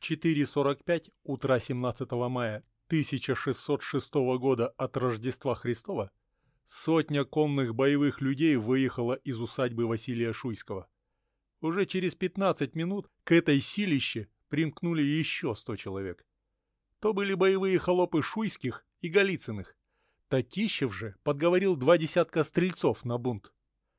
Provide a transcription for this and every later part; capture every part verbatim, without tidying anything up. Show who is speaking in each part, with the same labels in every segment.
Speaker 1: четыре сорок пять утра семнадцатого мая тысяча шестьсот шестого года от Рождества Христова сотня конных боевых людей выехала из усадьбы Василия Шуйского. Уже через пятнадцать минут к этой силище примкнули еще сто человек. То были боевые холопы Шуйских и Голицыных. Татищев же подговорил два десятка стрельцов на бунт.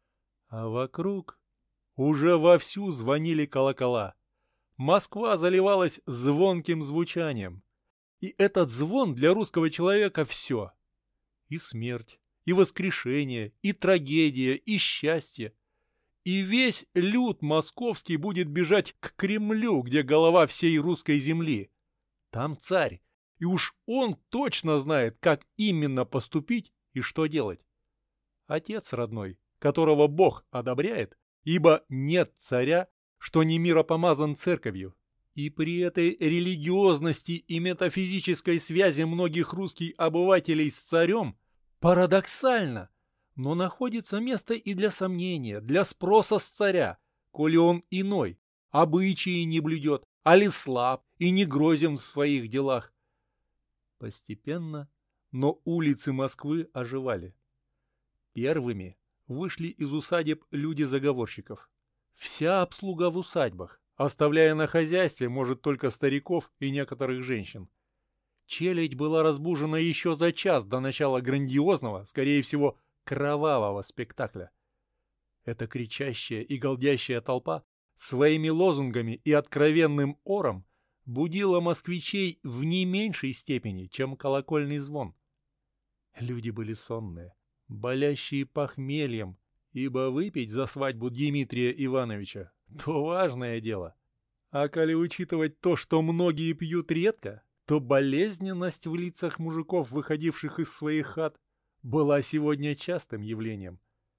Speaker 1: А вокруг уже вовсю звонили колокола. Москва заливалась звонким звучанием. И этот звон для русского человека все. И смерть, и воскрешение, и трагедия, и счастье. И весь люд московский будет бежать к Кремлю, где голова всей русской земли. Там царь, и уж он точно знает, как именно поступить и что делать. Отец родной, которого Бог одобряет, ибо нет царя, что не миропомазан церковью. И при этой религиозности и метафизической связи многих русских обывателей с царем парадоксально, но находится место и для сомнения, для спроса с царя, коли он иной, обычаи не блюдет, али слаб и не грозен в своих делах. Постепенно, но улицы Москвы оживали. Первыми вышли из усадеб люди заговорщиков. Вся обслуга в усадьбах, оставляя на хозяйстве, может, только стариков и некоторых женщин. Челядь была разбужена еще за час до начала грандиозного, скорее всего, кровавого спектакля. Эта кричащая и галдящая толпа своими лозунгами и откровенным ором будила москвичей в не меньшей степени, чем колокольный звон. Люди были сонные, болящие похмельем, ибо выпить за свадьбу Дмитрия Ивановича — то важное дело. А коли учитывать то, что многие пьют редко, то болезненность в лицах мужиков, выходивших из своих хат, была сегодня частым явлением.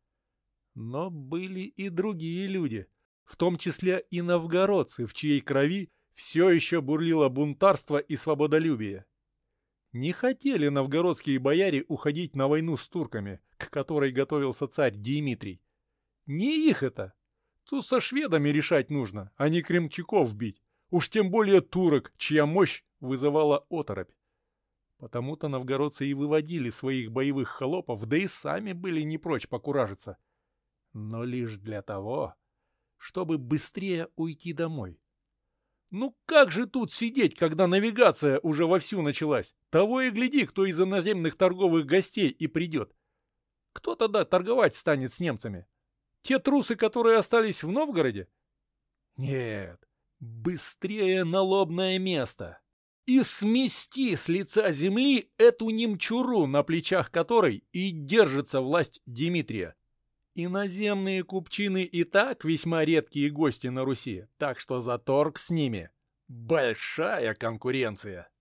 Speaker 1: Но были и другие люди, в том числе и новгородцы, в чьей крови все еще бурлило бунтарство и свободолюбие. Не хотели новгородские бояре уходить на войну с турками, к которой готовился царь Дмитрий. Не их это. Тут со шведами решать нужно, а не кремчаков бить. Уж тем более турок, чья мощь вызывала оторопь. Потому-то новгородцы и выводили своих боевых холопов, да и сами были не прочь покуражиться. Но лишь для того, чтобы быстрее уйти домой. Ну как же тут сидеть, когда навигация уже вовсю началась? Того и гляди, кто из иноземных торговых гостей и придет. Кто тогда торговать станет с немцами? Те трусы, которые остались в Новгороде? Нет, быстрее на лобное место. И смести с лица земли эту немчуру, на плечах которой и держится власть Дмитрия. Иноземные купчины и так весьма редкие гости на Руси, так что за торг с ними большая конкуренция.